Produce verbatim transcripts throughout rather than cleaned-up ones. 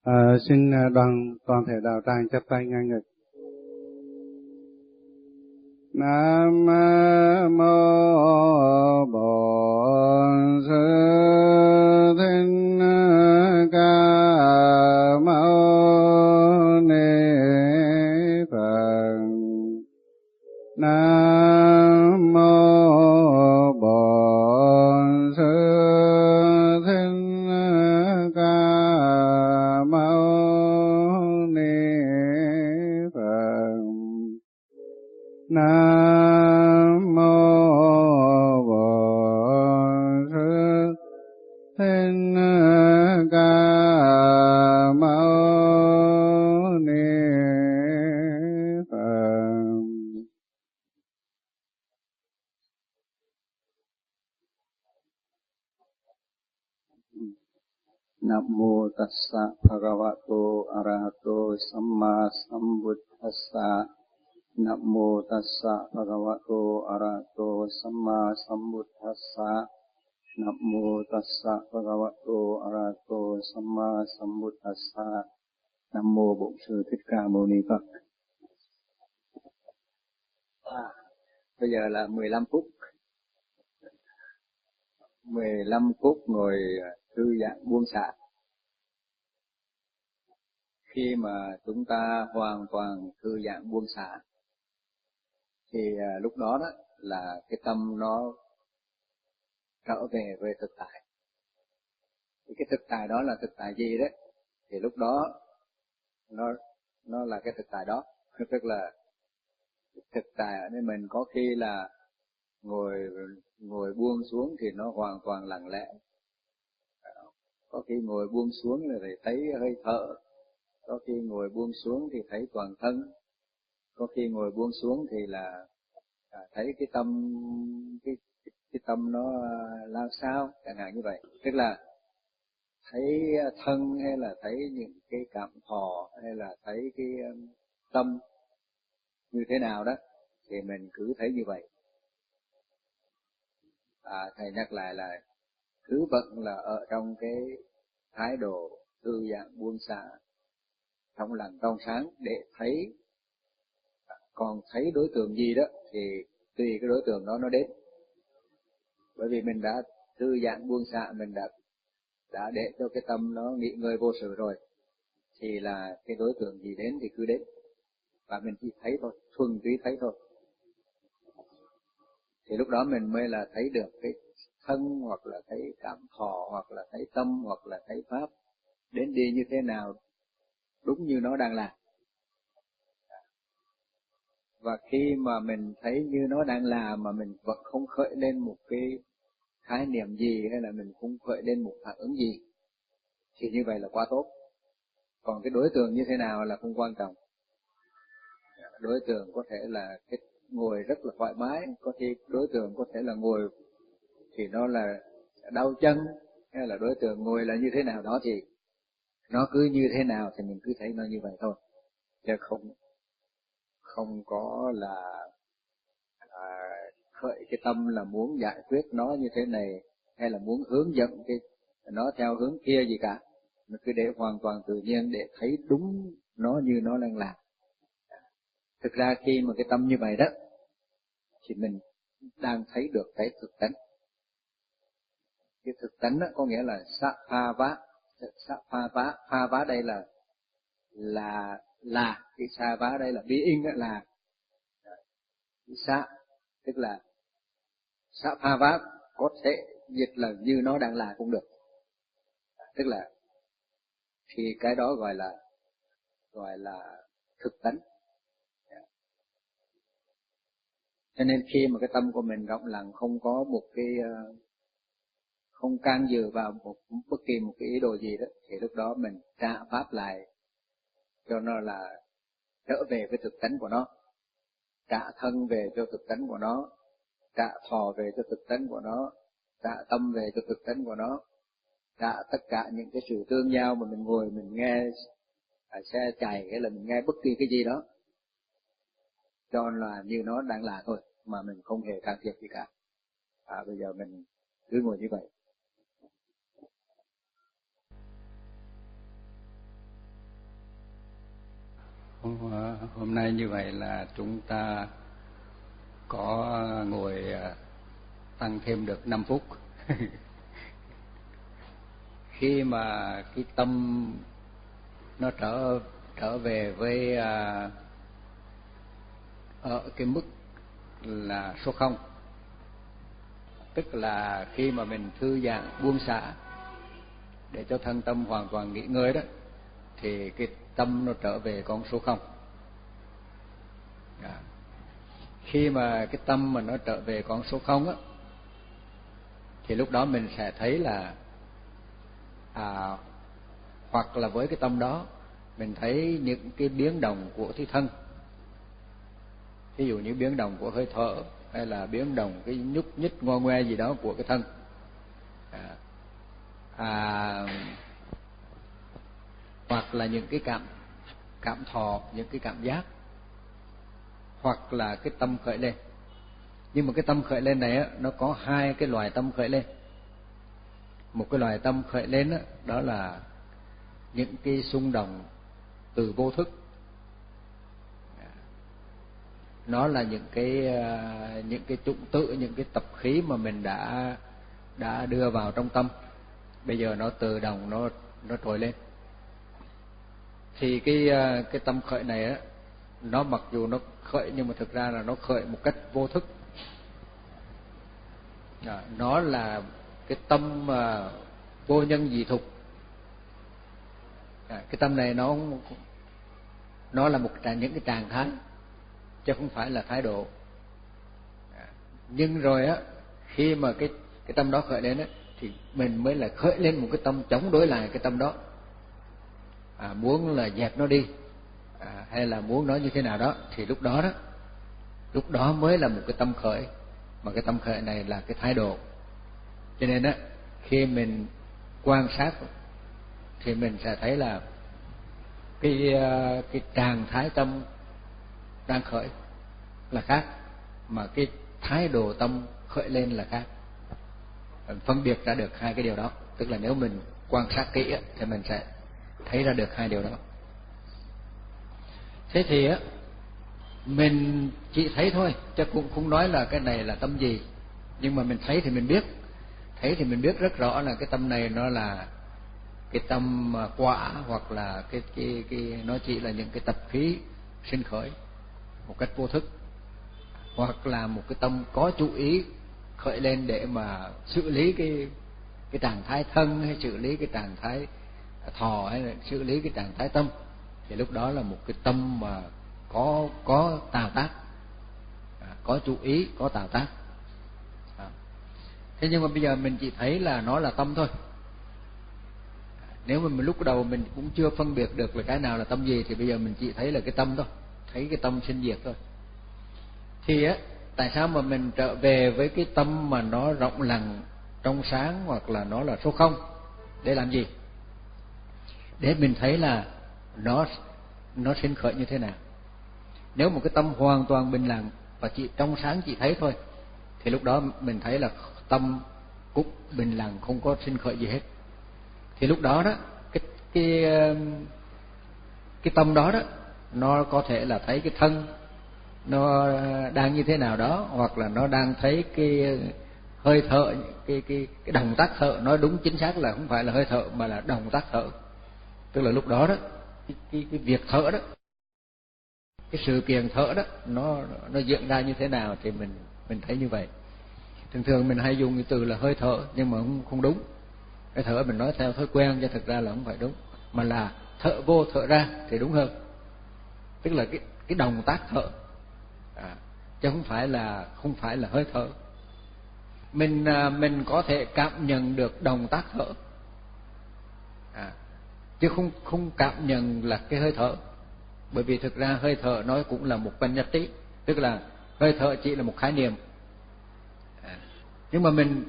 À, xin đoàn toàn thể đạo tràng chắp tay ngang ngực. Nam mô Bổn Sư Thích Ca Mâu Ni Phật. Nam mô Bổn Sư Thích Ca Mâu Ni Phật. Nam mô Bổn Sư Thích Ca Mâu Ni Phật. Nam mô Tassa Bhagavato Arahato Samma Sambuddhassa. Nam mô Tassa Bhagavato Arahato Samma Sambuddhassa. Nam mô Tassa Bhagavato Arahato Samma Sambuddhassa. Nam mô Bổn Sư Thích Ca Mâu Ni Phật. À, bây giờ là mười lăm phút. mười lăm phút ngồi thư giãn buông xả. Khi mà chúng ta hoàn toàn thư giãn buông xả thì à, lúc đó đó là cái tâm nó trở về với thực tại. Thì cái thực tại đó là thực tại gì đấy? Thì lúc đó nó nó là cái thực tại đó, tức là thực tại ở nơi mình. Có khi là ngồi ngồi buông xuống thì nó hoàn toàn lặng lẽ. Có khi ngồi buông xuống là thấy hơi thở. Có khi ngồi buông xuống thì thấy toàn thân. Có khi ngồi buông xuống thì là à, thấy cái tâm cái, cái cái tâm nó lao sao, chẳng hạn như vậy. Tức là thấy thân hay là thấy những cái cảm thọ hay là thấy cái tâm như thế nào đó thì mình cứ thấy như vậy. À, thầy nhắc lại là cứ vẫn là ở trong cái thái độ thư giãn buông xả, trong lành trong sáng để thấy. Còn thấy đối tượng gì đó thì tùy cái đối tượng đó nó đến. Bởi vì mình đã thư giãn buông xả, mình đã đã để cho cái tâm nó nghỉ ngơi vô sự rồi, thì là cái đối tượng gì đến thì cứ đến, và mình chỉ thấy thôi, thuần túy thấy thôi. Thì lúc đó mình mới là thấy được cái thân, hoặc là thấy cảm thọ, hoặc là thấy tâm, hoặc là thấy pháp đến đi như thế nào, đúng như nó đang làm. Và khi mà mình thấy như nó đang làm mà mình vẫn không khởi lên một cái khái niệm gì, hay là mình không khởi lên một phản ứng gì, thì như vậy là quá tốt. Còn cái đối tượng như thế nào là không quan trọng. Đối tượng có thể là cái ngồi rất là thoải mái, có khi đối tượng có thể là ngồi thì nó là đau chân, hay là đối tượng ngồi là như thế nào đó, thì nó cứ như thế nào thì mình cứ thấy nó như vậy thôi, chứ không không có là à, khởi cái tâm là muốn giải quyết nó như thế này, hay là muốn hướng dẫn cái nó theo hướng kia gì cả. Mình cứ để hoàn toàn tự nhiên để thấy đúng nó như nó đang làm. Thực ra khi mà cái tâm như vậy đó thì mình đang thấy được cái thực tánh. Cái thực tánh đó có nghĩa là sa pha vá. Sa pha vá, pha vá đây là là là cái sa vá đây là being, là sa, tức là sa pha vá có thể dịch là như nó đang là cũng được. Tức là thì cái đó gọi là gọi là thực tánh. Cho nên khi mà cái tâm của mình rộng lặng, không có một cái không can dự vào một bất kỳ một cái ý đồ gì đó, thì lúc đó mình trả pháp lại cho nó là trở về với thực tánh của nó, trả thân về cho thực tánh của nó, trả thọ về cho thực tánh của nó, trả tâm về cho thực tánh của nó, trả tất cả những cái sự tương giao mà mình ngồi mình nghe à, xe chạy hay là mình nghe bất kỳ cái gì đó, cho là như nó đang là thôi, mà mình không hề can thiệp gì cả. À, bây giờ mình cứ ngồi như vậy. Hôm nay như vậy là chúng ta có ngồi tăng thêm được năm phút. Khi mà cái tâm nó trở trở về với à, ở cái mức là số không, tức là khi mà mình thư giãn buông xả để cho thân tâm hoàn toàn nghỉ ngơi đó, thì cái tâm nó trở về con số không. À, khi mà cái tâm mà nó trở về con số không á, thì lúc đó mình sẽ thấy là à, hoặc là với cái tâm đó mình thấy những cái biến động của thi thân, ví dụ như biến động của hơi thở hay là biến động cái nhúc nhích ngoe ngoe gì đó của cái thân, à, à, hoặc là những cái cảm cảm thọ, những cái cảm giác, hoặc là cái tâm khởi lên. Nhưng mà cái tâm khởi lên này á, nó có hai cái loài tâm khởi lên. Một cái loài tâm khởi lên đó, đó là những cái xung động từ vô thức, nó là những cái những cái chủng tử, những cái tập khí mà mình đã đã đưa vào trong tâm, bây giờ nó tự động nó nó trồi lên. Thì cái cái tâm khởi này á, nó mặc dù nó khởi nhưng mà thực ra là nó khởi một cách vô thức. À, nó là cái tâm mà vô nhân dị thục. À, cái tâm này nó nó là một những cái trạng thái chứ không phải là thái độ. À, nhưng rồi á, khi mà cái cái tâm đó khởi lên á, thì mình mới là khởi lên một cái tâm chống đối lại cái tâm đó. À, muốn là dẹp nó đi, à, hay là muốn nó như thế nào đó, thì lúc đó đó lúc đó mới là một cái tâm khởi, mà cái tâm khởi này là cái thái độ. Cho nên á, khi mình quan sát thì mình sẽ thấy là cái cái trạng thái tâm đang khởi là khác, mà cái thái độ tâm khởi lên là khác. Mình phân biệt ra được hai cái điều đó, tức là nếu mình quan sát kỹ á, thì mình sẽ thấy ra được hai điều đó. Thế thì á, mình chỉ thấy thôi, chứ cũng không nói là cái này là tâm gì, nhưng mà mình thấy thì mình biết, thấy thì mình biết rất rõ là cái tâm này nó là cái tâm quả, hoặc là cái cái cái nó chỉ là những cái tập khí sinh khởi một cách vô thức, hoặc là một cái tâm có chú ý khởi lên để mà xử lý cái cái trạng thái thân, hay xử lý cái trạng thái thọ, hay là xử lý cái trạng thái tâm, thì lúc đó là một cái tâm mà có có tạo tác, có chú ý, có tạo tác. Thế nhưng mà bây giờ mình chỉ thấy là nó là tâm thôi. Nếu mà mình lúc đầu mình cũng chưa phân biệt được là cái nào là tâm gì, thì bây giờ mình chỉ thấy là cái tâm thôi, thấy cái tâm sinh diệt thôi. Thì á, tại sao mà mình trở về với cái tâm mà nó rộng lặng, trong sáng, hoặc là nó là số không, để làm gì? Để mình thấy là nó nó sinh khởi như thế nào. Nếu một cái tâm hoàn toàn bình lặng và chỉ trong sáng chỉ thấy thôi, thì lúc đó mình thấy là tâm cũng bình lặng, không có sinh khởi gì hết. Thì lúc đó đó, cái cái cái tâm đó đó, nó có thể là thấy cái thân nó đang như thế nào đó, hoặc là nó đang thấy cái hơi thở, cái cái cái động tác thở. Nói đúng chính xác là không phải là hơi thở mà là động tác thở. Tức là lúc đó đó, cái cái, cái việc thở đó, cái sự kiện thở đó, nó nó diễn ra như thế nào thì mình mình thấy như vậy. Thường thường mình hay dùng cái từ là hơi thở, nhưng mà không không đúng. Cái thở mình nói theo thói quen, chứ thực ra là không phải đúng, mà là thở vô thở ra thì đúng hơn. Tức là cái cái động tác thở, à, chứ không phải là không phải là hơi thở. Mình à, mình có thể cảm nhận được động tác thở, à, chứ không không cảm nhận là cái hơi thở. Bởi vì thực ra hơi thở nói cũng là một vấn nhất tí, tức là hơi thở chỉ là một khái niệm, à, nhưng mà mình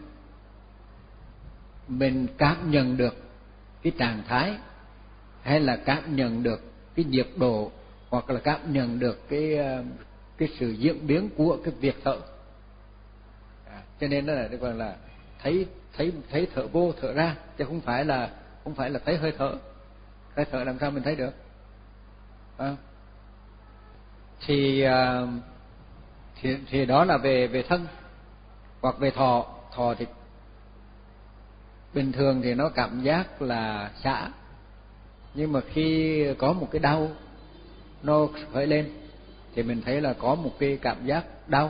mình cảm nhận được cái trạng thái, hay là cảm nhận được cái nhiệt độ, hoặc là cảm nhận được cái cái sự diễn biến của cái việc thở, à, cho nên nó là gọi là thấy thấy thấy thở vô thở ra, chứ không phải là không phải là thấy hơi thở. Hơi thở làm sao mình thấy được, à, thì thì thì đó là về về thân. Hoặc về thọ, thọ thì bình thường thì nó cảm giác là xả, nhưng mà khi có một cái đau nó khởi lên thì mình thấy là có một cái cảm giác đau.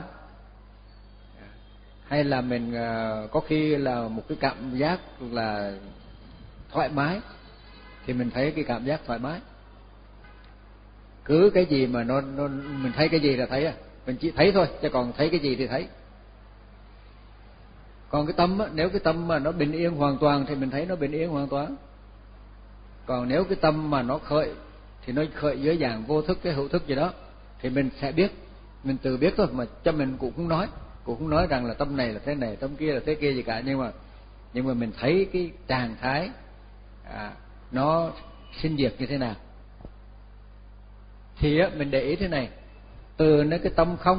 Hay là mình có khi là một cái cảm giác là thoải mái thì mình thấy cái cảm giác thoải mái. Cứ cái gì mà nó, nó mình thấy cái gì là thấy à, mình chỉ thấy thôi, chứ còn thấy cái gì thì thấy. Còn cái tâm á, nếu cái tâm mà nó bình yên hoàn toàn thì mình thấy nó bình yên hoàn toàn. Còn nếu cái tâm mà nó khởi thì nó khởi dưới dạng vô thức, cái hữu thức gì đó, thì mình sẽ biết, mình tự biết thôi, mà cho mình cũng không nói, cũng không nói rằng là tâm này là thế này, tâm kia là thế kia gì cả, nhưng mà nhưng mà mình thấy cái trạng thái à, nó sinh diệt như thế nào. Thì á, mình để ý thế này, từ nơi cái tâm không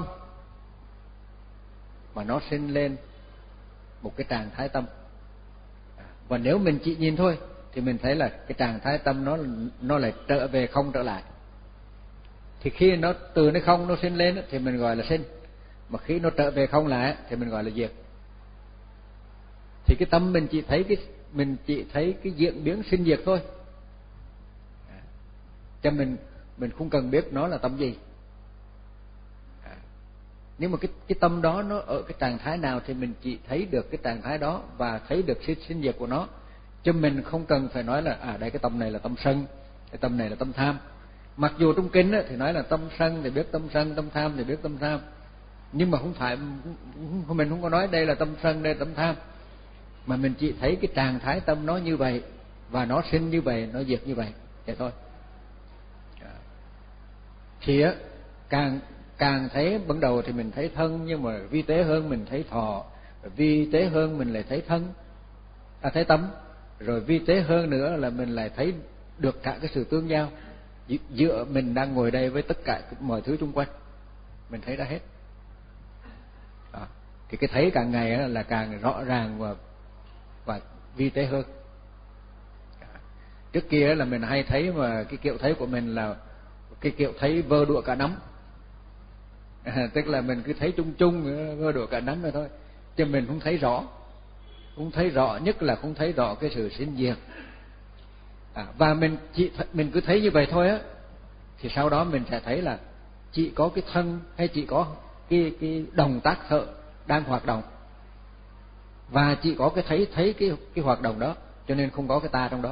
mà nó sinh lên một cái trạng thái tâm, và nếu mình chỉ nhìn thôi thì mình thấy là cái trạng thái tâm nó nó lại trở về không trở lại. Thì khi nó từ nơi không nó sinh lên thì mình gọi là sinh, mà khi nó trở về không lại thì mình gọi là diệt. Thì cái tâm mình chỉ thấy cái mình chỉ thấy cái diễn biến sinh diệt thôi, cho mình mình không cần biết nó là tâm gì. Nhưng mà cái cái tâm đó nó ở cái trạng thái nào thì mình chỉ thấy được cái trạng thái đó và thấy được sinh sinh diệt của nó, chứ mình không cần phải nói là à đây cái tâm này là tâm sân, cái tâm này là tâm tham. Mặc dù trong kinh á, thì nói là tâm sân thì biết tâm sân, tâm tham thì biết tâm tham, nhưng mà không phải, mình không có nói đây là tâm sân, đây là tâm tham, mà mình chỉ thấy cái trạng thái tâm nó như vậy, và nó sinh như vậy, nó diệt như vậy, vậy thôi. Thì á, càng càng thấy ban đầu thì mình thấy thân, nhưng mà vi tế hơn mình thấy thọ, vi tế hơn mình lại thấy thân, à thấy tâm, rồi vi tế hơn nữa là mình lại thấy được cả cái sự tương giao giữa mình đang ngồi đây với tất cả mọi thứ xung quanh, mình thấy ra hết. À, thì cái thấy càng ngày là càng rõ ràng và và vi tế hơn. À, trước kia là mình hay thấy mà cái kiểu thấy của mình là cái kiểu thấy vơ đũa cả nắm, à, tức là mình cứ thấy chung chung vơ đũa cả nắm rồi thôi, chứ mình không thấy rõ, không thấy rõ, nhất là không thấy rõ cái sự sinh diệt. À, và mình chỉ mình cứ thấy như vậy thôi á, thì sau đó mình sẽ thấy là chỉ có cái thân hay chỉ có cái cái động tác thở đang hoạt động, và chỉ có cái thấy thấy cái cái hoạt động đó, cho nên không có cái ta trong đó.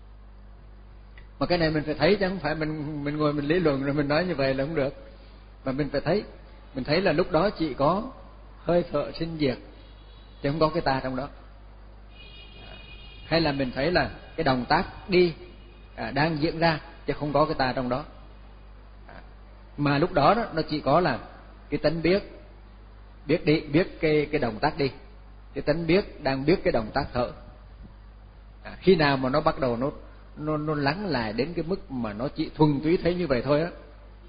Mà cái này mình phải thấy, chứ không phải mình mình ngồi mình lý luận rồi mình nói như vậy là không được, mà mình phải thấy. Mình thấy là lúc đó chỉ có hơi thở sinh diệt, chứ không có cái ta trong đó. Hay là mình thấy là cái động tác đi à, đang diễn ra, chứ không có cái ta trong đó. À, mà lúc đó, đó nó chỉ có là cái tánh biết, biết đi, biết cái cái động tác đi, cái tánh biết đang biết cái động tác thở. À, khi nào mà nó bắt đầu nó nó nó lắng lại đến cái mức mà nó chỉ thuần túy thấy như vậy thôi á,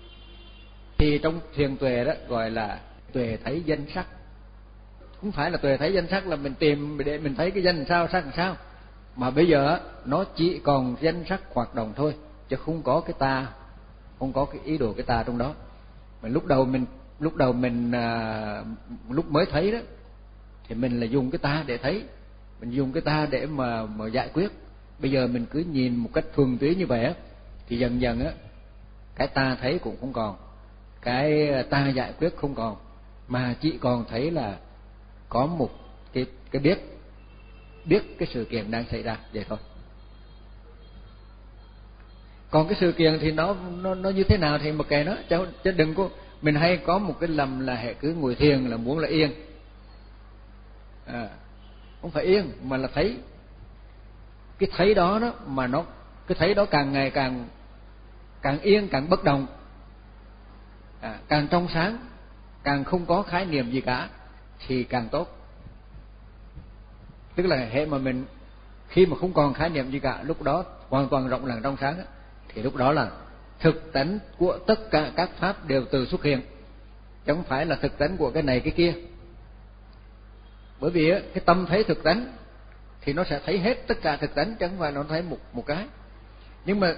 thì trong thiền tuệ đó gọi là tuệ thấy danh sắc. Không phải là tuệ thấy danh sắc là mình tìm để mình thấy cái danh làm sao, sắc làm sao, mà bây giờ nó chỉ còn danh sắc hoạt động thôi, chứ không có cái ta, không có cái ý đồ cái ta trong đó. Mà lúc đầu mình lúc đầu mình à, lúc mới thấy đó thì mình là dùng cái ta để thấy, mình dùng cái ta để mà mà giải quyết. Bây giờ mình cứ nhìn một cách thuần túy như vậy á, thì dần dần á cái ta thấy cũng không còn, cái ta giải quyết không còn, mà chỉ còn thấy là có một cái cái biết biết cái sự kiện đang xảy ra vậy thôi. Còn cái sự kiện thì nó nó nó như thế nào thì mặc kệ nó, chứ, chứ đừng có mình hay có một cái lầm là hệ cứ ngồi thiền là muốn là yên. À, không phải yên mà là thấy. Cái thấy đó đó mà nó cái thấy đó càng ngày càng càng yên, càng bất động, à, càng trong sáng, càng không có khái niệm gì cả thì càng tốt. Tức là hệ mà mình khi mà không còn khái niệm gì cả, lúc đó hoàn toàn rộng lặng trong sáng, thì lúc đó là thực tánh của tất cả các pháp đều từ xuất hiện, chứ không phải là thực tánh của cái này cái kia. Bởi vì cái tâm thấy thực tánh thì nó sẽ thấy hết tất cả thực tánh, chứ không phải nó thấy một một cái. Nhưng mà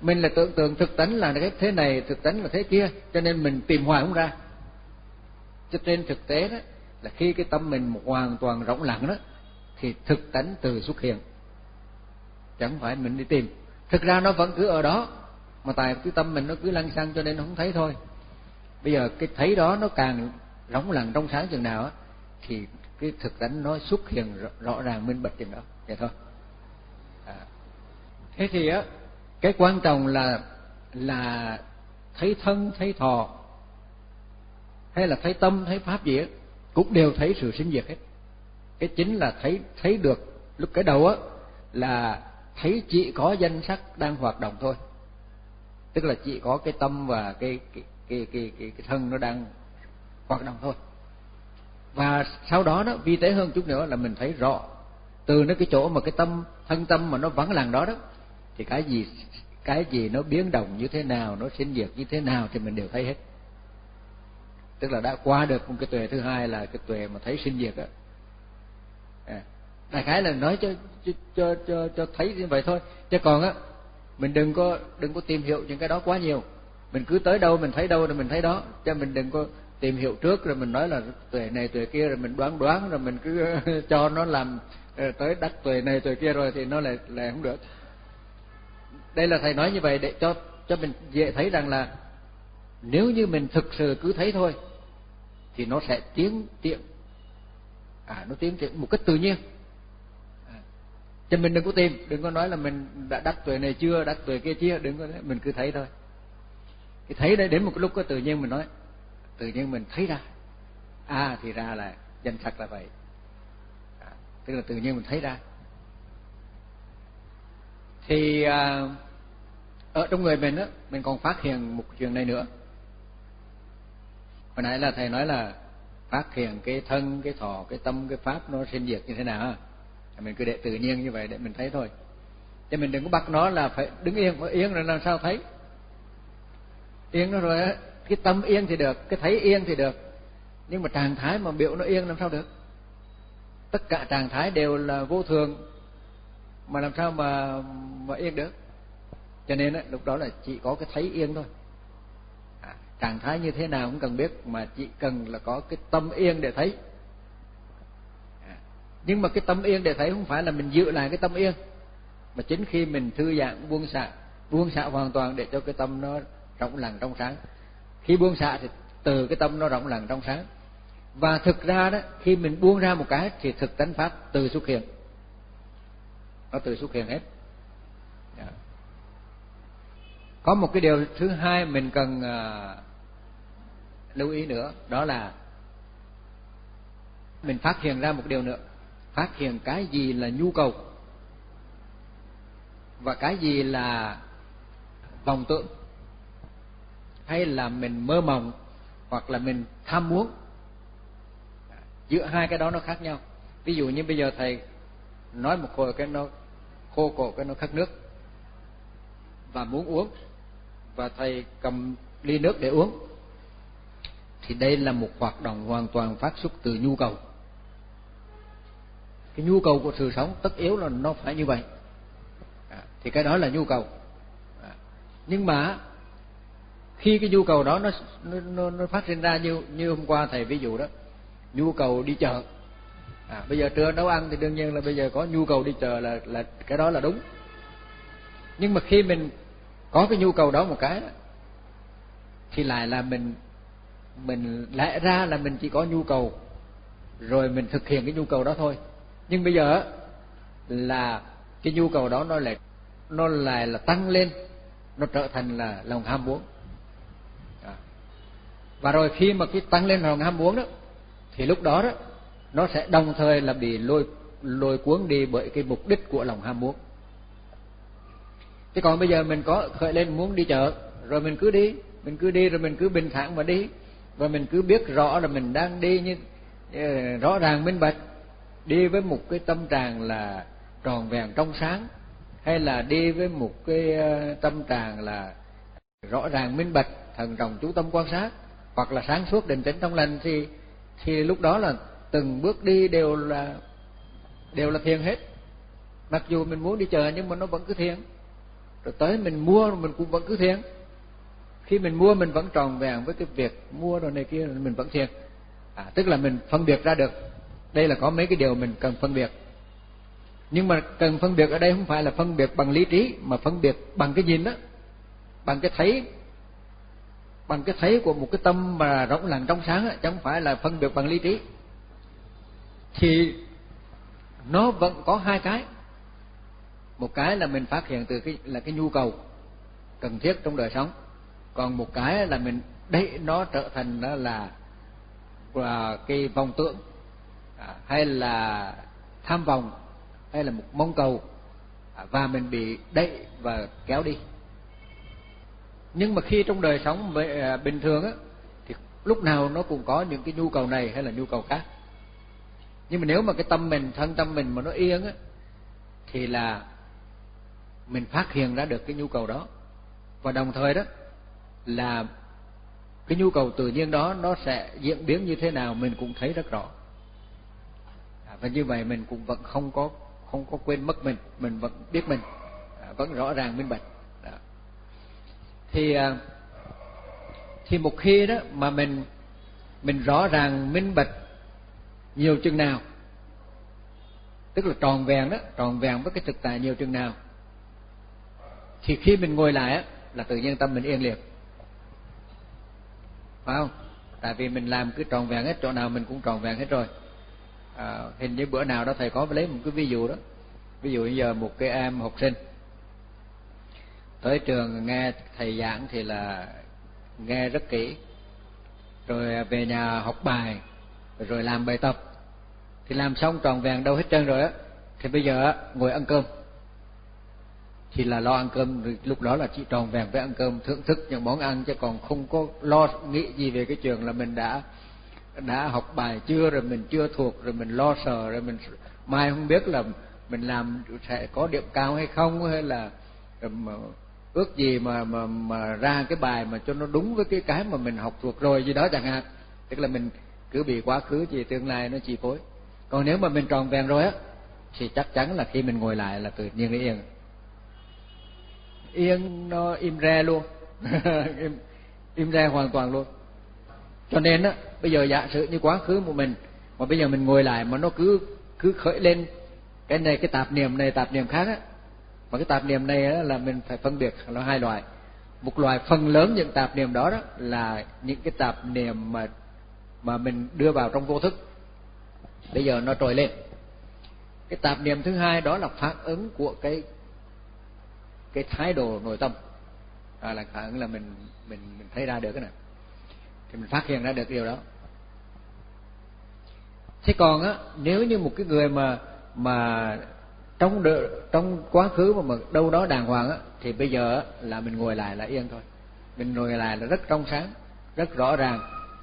mình là tưởng tượng thực tánh là cái thế này, thực tánh là thế kia, cho nên mình tìm hoài không ra. Cho trên thực tế đó là khi cái tâm mình hoàn toàn rỗng lặng đó thì thực tánh tự xuất hiện, chẳng phải mình đi tìm. Thực ra nó vẫn cứ ở đó, mà tại cái tâm mình nó cứ lăng xăng cho nên nó không thấy thôi. Bây giờ cái thấy đó nó càng rỗng lặng trong sáng chừng nào á thì cái thực tánh nó xuất hiện rõ, rõ ràng minh bạch chừng đó, vậy thôi. À. Thế thì á, cái quan trọng là là thấy thân, thấy thọ, hay là thấy tâm, thấy pháp gì á, cũng đều thấy sự sinh diệt hết. Cái chính là thấy thấy được lúc cái đầu á là thấy chỉ có danh sắc đang hoạt động thôi, tức là chỉ có cái tâm và cái cái cái cái cái, cái thân nó đang hoạt động thôi. Và sau đó đó, vi tế hơn chút nữa là mình thấy rõ từ nó cái chỗ mà cái tâm thân tâm mà nó vắng lặng đó đó, thì cái gì cái gì nó biến động như thế nào, nó sinh diệt như thế nào thì mình đều thấy hết. Tức là đã qua được một cái tuệ thứ hai là cái tuệ mà thấy sinh diệt á. À, đại khái là nói cho cho cho cho, cho thấy như vậy thôi. Chứ còn á, mình đừng có đừng có tìm hiểu những cái đó quá nhiều. Mình cứ tới đâu mình thấy đâu rồi mình thấy đó, chứ mình đừng có tìm hiểu trước rồi mình nói là tuệ này tuệ kia rồi mình đoán đoán rồi mình cứ cho nó làm tới đắc tuệ này tuệ kia rồi thì nó lại lại không được. Đây là thầy nói như vậy để cho cho mình dễ thấy rằng là nếu như mình thực sự cứ thấy thôi thì nó sẽ tiến triển, à nó tiến triển một cách tự nhiên. À, cho mình đừng có tìm, đừng có nói là mình đã đắc tuệ này chưa, đắc tuệ kia chưa, đừng có, mình cứ thấy thôi. Cái thấy đấy đến một cái lúc có tự nhiên mình nói, tự nhiên mình thấy ra, à thì ra là danh sắc là vậy, à, tức là tự nhiên mình thấy ra. Thì à, ở trong người mình á, mình còn phát hiện một chuyện này nữa. Hồi nãy là thầy nói là phát hiện cái thân, cái thọ, cái tâm, cái pháp nó sinh diệt như thế nào, mình cứ để tự nhiên như vậy để mình thấy thôi. Chứ mình đừng có bắt nó là phải đứng yên, phải yên rồi làm sao thấy. Yên nó rồi á, cái tâm yên thì được, cái thấy yên thì được, nhưng mà trạng thái mà biểu nó yên làm sao được. Tất cả trạng thái đều là vô thường, mà làm sao mà mà yên được. Cho nên á, lúc đó là chỉ có cái thấy yên thôi. À, trạng thái như thế nào cũng cần biết, mà chỉ cần là có cái tâm yên để thấy. À, nhưng mà cái tâm yên để thấy không phải là mình giữ lại cái tâm yên, mà chính khi mình thư giãn buông xả, buông xả hoàn toàn để cho cái tâm nó rộng lặng trong sáng. Khi buông xả thì từ cái tâm nó rộng lặng trong sáng. Và thực ra đó, khi mình buông ra một cái thì thực tánh pháp từ xuất hiện, nó từ xuất hiện hết. Yeah. Có một cái điều thứ hai mình cần uh, lưu ý nữa, đó là mình phát hiện ra một điều nữa, phát hiện cái gì là nhu cầu và cái gì là vọng tưởng, hay là mình mơ mộng hoặc là mình tham muốn. Giữa hai cái đó nó khác nhau. Ví dụ như bây giờ thầy nói một hồi cái nó khô cổ, cái nó khát nước và muốn uống, và thầy cầm ly nước để uống, thì đây là một hoạt động hoàn toàn phát xuất từ nhu cầu. Cái nhu cầu của sự sống tất yếu là nó phải như vậy, à, thì cái đó là nhu cầu. À, nhưng mà khi cái nhu cầu đó nó nó nó phát sinh ra như như hôm qua thầy ví dụ đó, nhu cầu đi chợ. À, bây giờ trưa nấu ăn thì đương nhiên là bây giờ có nhu cầu đi chợ là là cái đó là đúng. Nhưng mà khi mình có cái nhu cầu đó một cái thì lại là mình mình lẽ ra là mình chỉ có nhu cầu rồi mình thực hiện cái nhu cầu đó thôi. Nhưng bây giờ là cái nhu cầu đó nó lại nó lại là tăng lên, nó trở thành là lòng ham muốn. À. Và rồi khi mà cái tăng lên lòng ham muốn đó thì lúc đó đó nó sẽ đồng thời là bị lôi lôi cuốn đi bởi cái mục đích của lòng ham muốn. Chứ còn bây giờ mình có khởi lên muốn đi chợ rồi mình cứ đi, mình cứ đi rồi mình cứ bình thản mà đi, và mình cứ biết rõ là mình đang đi như rõ ràng minh bạch, đi với một cái tâm trạng là tròn vẹn trong sáng, hay là đi với một cái tâm trạng là rõ ràng minh bạch, thận trọng chú tâm quan sát, hoặc là sáng suốt định tĩnh trong lành, thì thì lúc đó là từng bước đi đều là đều là thiền hết. Mặc dù mình muốn đi chợ nhưng mà nó vẫn cứ thiền. rồi tới mình mua mình cũng vẫn cứ thiền. Khi mình mua mình vẫn tròn vẹn với cái việc mua đồ này kia, mình vẫn thiền. À, tức là mình phân biệt ra được. Đây là có mấy cái điều mình cần phân biệt. Nhưng mà cần phân biệt ở đây không phải là phân biệt bằng lý trí, mà phân biệt bằng cái nhìn đó, bằng cái thấy, bằng cái thấy của một cái tâm mà rỗng lặng trong sáng, chứ không phải là phân biệt bằng lý trí. Thì nó vẫn có hai cái. Một cái là mình phát hiện từ cái là cái nhu cầu cần thiết trong đời sống, còn một cái là mình đẩy nó trở thành đó là, là cái vọng tưởng, à, hay là tham vọng, hay là một mong cầu, à, và mình bị đẩy và kéo đi. Nhưng mà khi trong đời sống bình thường á, thì lúc nào nó cũng có những cái nhu cầu này hay là nhu cầu khác. Nhưng mà nếu mà cái tâm mình, thân tâm mình mà nó yên á, thì là mình phát hiện ra được cái nhu cầu đó, và đồng thời đó là cái nhu cầu tự nhiên đó nó sẽ diễn biến như thế nào mình cũng thấy rất rõ. À, và như vậy mình cũng vẫn không có không có quên mất mình, mình vẫn biết mình, à, vẫn rõ ràng minh bạch. Đó. Thì thì một khi đó mà mình mình rõ ràng minh bạch nhiều chừng nào, tức là tròn vẹn đó, tròn vẹn với cái thực tại nhiều chừng nào, thì khi mình ngồi lại á là tự nhiên tâm mình yên liền, phải không? Tại vì mình làm cứ tròn vẹn hết, chỗ nào mình cũng tròn vẹn hết rồi. À, hình như bữa nào đó thầy có lấy một cái ví dụ đó. Ví dụ bây giờ một cái em học sinh tới trường nghe thầy giảng thì là nghe rất kỹ, rồi về nhà học bài, rồi làm bài tập, thì làm xong tròn vẹn đâu hết trơn rồi á, thì bây giờ ngồi ăn cơm thì là lo ăn cơm, rồi lúc đó là chỉ tròn vẹn với ăn cơm, thưởng thức những món ăn, chứ còn không có lo nghĩ gì về cái chuyện là mình đã đã học bài chưa, rồi mình chưa thuộc, rồi mình lo sợ, rồi mình mai không biết là mình làm sẽ có điểm cao hay không, hay là ước gì mà mà mà ra cái bài mà cho nó đúng với cái cái mà mình học thuộc rồi gì đó chẳng hạn. Tức là mình cứ bị quá khứ gì tương lai nó chi phối. Còn nếu mà mình tròn vẹn rồi á thì chắc chắn là khi mình ngồi lại là tự nhiên nó yên, yên nó im re luôn. im, im re hoàn toàn luôn. Cho nên á bây giờ giả sử như quá khứ của mình mà bây giờ mình ngồi lại mà nó cứ cứ khởi lên cái này, cái tạp niệm này, tạp niệm khác á, mà cái tạp niệm này á, là mình phải phân biệt là hai loại. Một loại phần lớn những tạp niệm đó, đó là những cái tạp niệm mà mà mình đưa vào trong vô thức, bây giờ nó trồi lên. Cái tạp niệm thứ hai đó là phản ứng của cái cái thái độ nội tâm, à, là phản ứng là mình mình mình thấy ra được cái này, thì mình phát hiện ra được điều đó. Thế còn á, nếu như một cái người mà mà trong đợi, trong quá khứ mà, mà đâu đó đàng hoàng á, thì bây giờ á, là mình ngồi lại là yên thôi. Mình ngồi lại là rất trong sáng, rất rõ ràng.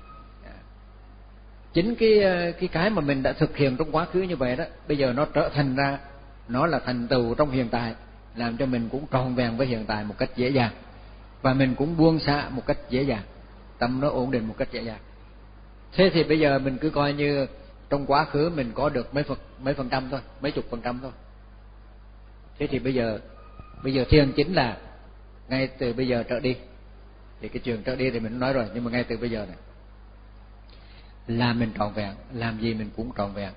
Chính cái cái cái mà mình đã thực hiện trong quá khứ như vậy đó, bây giờ nó trở thành ra, nó là thành tựu trong hiện tại, làm cho mình cũng tròn vẹn với hiện tại một cách dễ dàng, và mình cũng buông xả một cách dễ dàng, tâm nó ổn định một cách dễ dàng. Thế thì bây giờ mình cứ coi như trong quá khứ mình có được mấy phần mấy phần trăm thôi, mấy chục phần trăm thôi. Thế thì bây giờ bây giờ thiền chính là ngay từ bây giờ trở đi. Thì cái chuyện trở đi thì mình nói rồi, nhưng mà ngay từ bây giờ này là mình trọn vẹn, làm gì mình cũng trọn vẹn.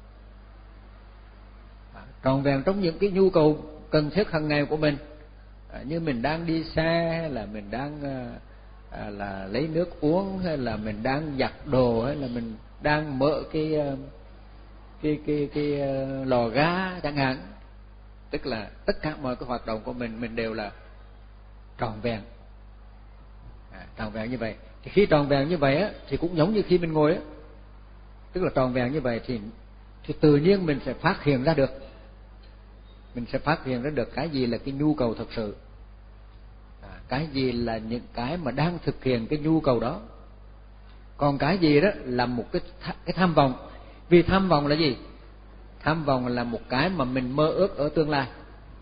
À, trọn vẹn trong những cái nhu cầu cần thiết hàng ngày của mình. À, như mình đang đi xe, hay là mình đang à, là lấy nước uống, hay là mình đang giặt đồ, hay là mình đang mở cái cái cái cái, cái lò ga chẳng hạn. Tức là tất cả mọi cái hoạt động của mình mình đều là trọn vẹn. À, trọn vẹn như vậy. Thì khi tròn vẹn như vậy á, thì cũng giống như khi mình ngồi á, tức là tròn vẹn như vậy thì thì tự nhiên mình sẽ phát hiện ra được, mình sẽ phát hiện ra được cái gì là cái nhu cầu thực sự, à, cái gì là những cái mà đang thực hiện cái nhu cầu đó, còn cái gì đó là một cái cái tham vọng. Vì tham vọng là gì? Tham vọng là một cái mà mình mơ ước ở tương lai.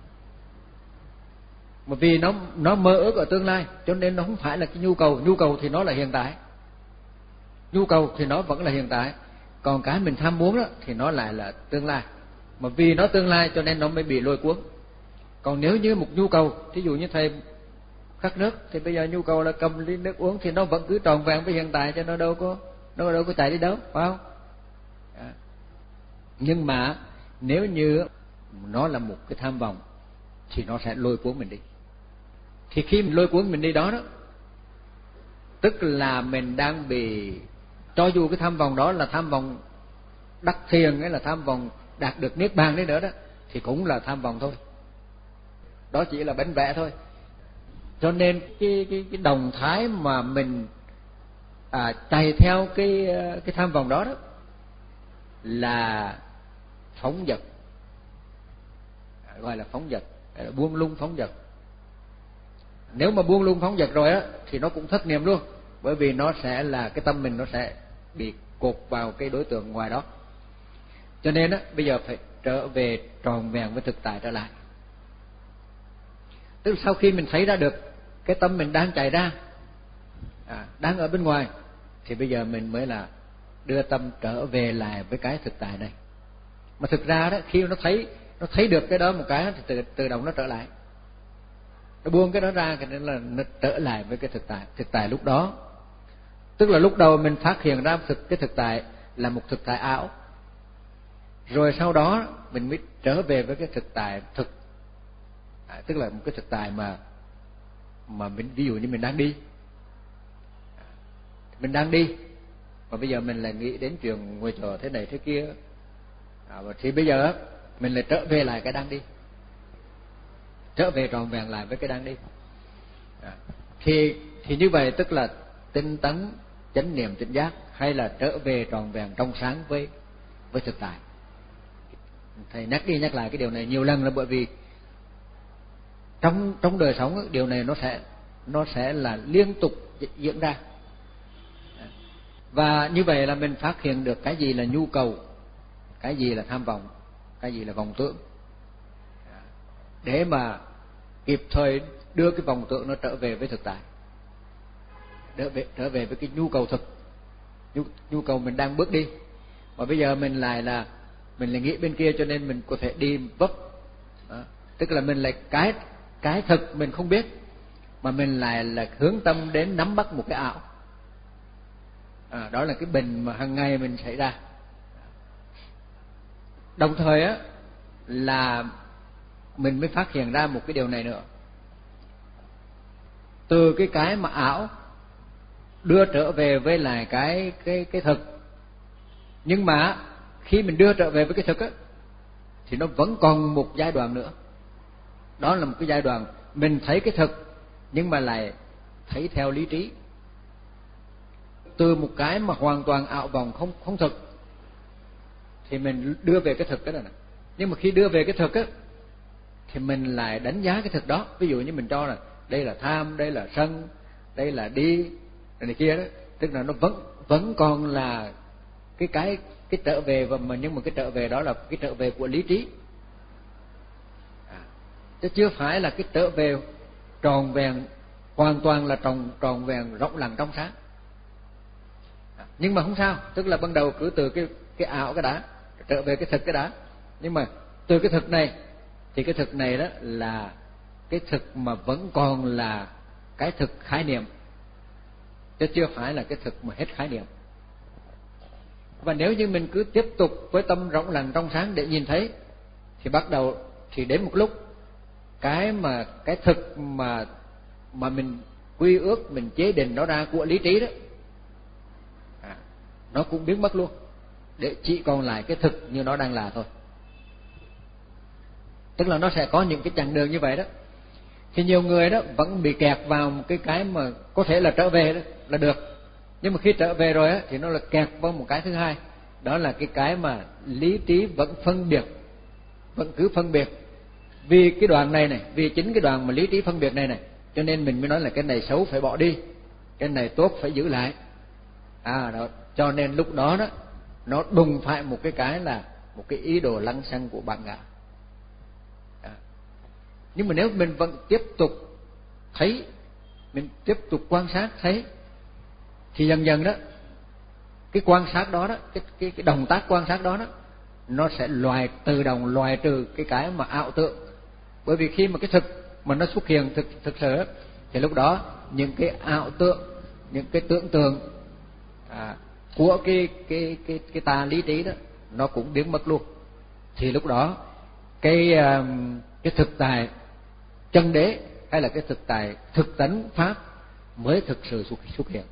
Mà vì nó nó mơ ước ở tương lai, cho nên nó không phải là cái nhu cầu. Nhu cầu thì nó là hiện tại, nhu cầu thì nó vẫn là hiện tại, còn cái mình tham muốn đó thì nó lại là tương lai. Mà vì nó tương lai cho nên nó mới bị lôi cuốn. Còn nếu như một nhu cầu, thí dụ như thầy khát nước thì bây giờ nhu cầu là cầm ly nước uống thì nó vẫn cứ tròn vẹn với hiện tại, cho nó đâu có nó đâu có chạy đi đâu, phải không? À. Nhưng mà nếu như nó là một cái tham vọng thì nó sẽ lôi cuốn mình đi. Thì khi mình lôi cuốn mình đi đó đó, tức là mình đang bị, cho dù cái tham vọng đó là tham vọng đắc thiền hay là tham vọng đạt được niết bàn đấy nữa đó, thì cũng là tham vọng thôi. Đó chỉ là bánh vẽ thôi. Cho nên cái cái cái động thái mà mình à, chạy theo cái cái tham vọng đó đó là phóng dật, gọi là phóng dật, là buông lung phóng dật. Nếu mà buông lung phóng dật rồi á thì nó cũng thất niệm luôn, bởi vì nó sẽ là cái tâm mình nó sẽ bị cột vào cái đối tượng ngoài đó. Cho nên á bây giờ phải trở về tròn vẹn với thực tại trở lại. Tức là sau khi mình thấy ra được cái tâm mình đang chạy ra, à, đang ở bên ngoài, thì bây giờ mình mới là đưa tâm trở về lại với cái thực tại này. Mà thực ra đó, khi nó thấy nó thấy được cái đó một cái thì tự tự động nó trở lại, nó buông cái đó ra, cho nên là nó trở lại với cái thực tại. Thực tại lúc đó, tức là lúc đầu mình phát hiện ra thực cái thực tại là một thực tại ảo, rồi sau đó mình mới trở về với cái thực tại thực, à, tức là một cái thực tại mà mà mình, ví dụ như mình đang đi, mình đang đi mà bây giờ mình lại nghĩ đến chuyện ngồi chờ thế này thế kia, à, thì bây giờ mình lại trở về lại cái đang đi, trở về tròn vẹn lại với cái đang đi, à, thì thì như vậy tức là tinh tấn chánh niệm tỉnh giác, hay là trở về tròn vẹn trong sáng với với thực tại. Thầy nhắc đi nhắc lại cái điều này nhiều lần là bởi vì trong trong đời sống điều này nó sẽ nó sẽ là liên tục diễn ra. Và như vậy là mình phát hiện được cái gì là nhu cầu, cái gì là tham vọng, cái gì là vọng tưởng, để mà kịp thời đưa cái vọng tưởng nó trở về với thực tại, trở về, trở về với cái nhu cầu thực, nhu, nhu cầu mình đang bước đi. Mà bây giờ mình lại là mình lại nghĩ bên kia, cho nên mình có thể đi vấp. Đó. Tức là mình lại cái cái thực mình không biết, mà mình lại là hướng tâm đến nắm bắt một cái ảo. À, đó là cái bệnh mà hàng ngày mình xảy ra. Đồng thời á là mình mới phát hiện ra một cái điều này nữa, từ cái cái mà ảo đưa trở về với lại cái cái cái thực. Nhưng mà khi mình đưa trở về với cái thực á thì nó vẫn còn một giai đoạn nữa. Đó là một cái giai đoạn mình thấy cái thực nhưng mà lại thấy theo lý trí. Từ một cái mà hoàn toàn ảo vọng không không thực thì mình đưa về cái thực đó này. Nhưng mà khi đưa về cái thực á thì mình lại đánh giá cái thực đó. Ví dụ như mình cho là đây là tham, đây là sân, đây là đi này kia đó, tức là nó vẫn vẫn còn là cái cái cái trở về, và mà nhưng mà cái trở về đó là cái trở về của lý trí, à, chứ chưa phải là cái trở về tròn vẹn, hoàn toàn là tròn tròn vẹn rộng lặng trong sáng. À, nhưng mà không sao, tức là ban đầu cứ từ cái cái ảo cái đã, trở về cái thực cái đã. Nhưng mà từ cái thực này thì cái thực này đó là cái thực mà vẫn còn là cái thực khái niệm, chứ chưa phải là cái thực mà hết khái niệm. Và nếu như mình cứ tiếp tục với tâm rộng lặng trong sáng để nhìn thấy, thì bắt đầu thì đến một lúc cái mà cái thực mà mà mình quy ước, mình chế định nó ra của lý trí đó, à, nó cũng biến mất luôn, để chỉ còn lại cái thực như nó đang là thôi. Tức là nó sẽ có những cái chặng đường như vậy đó. Thì nhiều người đó vẫn bị kẹt vào một cái cái mà có thể là trở về đó là được, nhưng mà khi trở về rồi á thì nó là kẹt vào một cái thứ hai, đó là cái cái mà lý trí vẫn phân biệt, vẫn cứ phân biệt. Vì cái đoạn này này, vì chính cái đoạn mà lý trí phân biệt này này, cho nên mình mới nói là cái này xấu phải bỏ đi, cái này tốt phải giữ lại. À đó, cho nên lúc đó đó nó đùng phải một cái cái là một cái ý đồ lăng xăng của bản ngã. À. Nhưng mà nếu mình vẫn tiếp tục thấy, mình tiếp tục quan sát thấy, thì dần dần đó cái quan sát đó đó, cái cái cái động tác quan sát đó đó, nó sẽ loại tự động loại trừ cái cái mà ảo tưởng, Bởi vì khi mà cái thực mà nó xuất hiện thực thực sự thì lúc đó những cái ảo tượng, những cái tưởng tượng à, của cái cái cái cái tà lý trí đó nó cũng biến mất luôn. Thì lúc đó cái cái thực tại chân đế hay là cái thực tại thực tánh pháp mới thực sự xuất xuất hiện.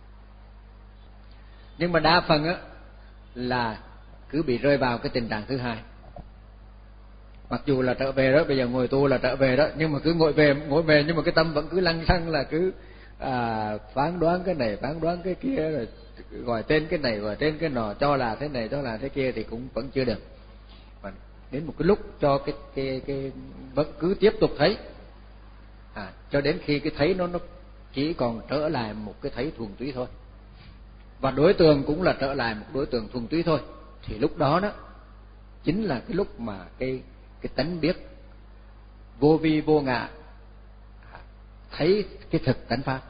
Nhưng mà đa phần á là cứ bị rơi vào cái tình trạng thứ hai. Mặc dù là trở về đó, bây giờ ngồi tu là trở về đó, nhưng mà cứ ngồi về ngồi về nhưng mà cái tâm vẫn cứ lăng xăng là cứ à, phán đoán cái này, phán đoán cái kia, rồi gọi tên cái này, gọi tên cái nọ, cho là thế này, cho là thế kia thì cũng vẫn chưa được. Và đến một cái lúc cho cái cái cái vẫn cứ tiếp tục thấy, à, cho đến khi cái thấy nó nó chỉ còn trở lại một cái thấy thuần túy thôi, và đối tượng cũng là trở lại một đối tượng thuần túy thôi, thì lúc đó đó chính là cái lúc mà cái cái tánh biết vô vi vô ngã thấy cái thực tánh pháp.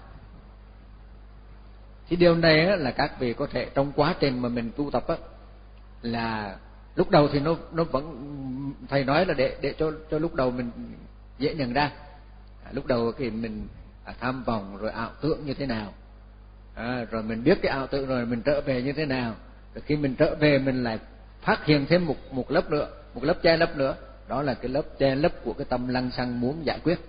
Thì điều này á, là các vị có thể trong quá trình mà mình tu tập á, là lúc đầu thì nó nó vẫn thầy nói là để để cho cho lúc đầu mình dễ nhận ra. À, lúc đầu thì mình à, tham vọng rồi ảo tưởng như thế nào, à, rồi mình biết cái ảo tưởng rồi mình trở về như thế nào, rồi khi mình trở về mình lại phát hiện thêm một một lớp nữa, một lớp che lấp nữa, đó là cái lớp che lấp của cái tâm lăng xăng muốn giải quyết.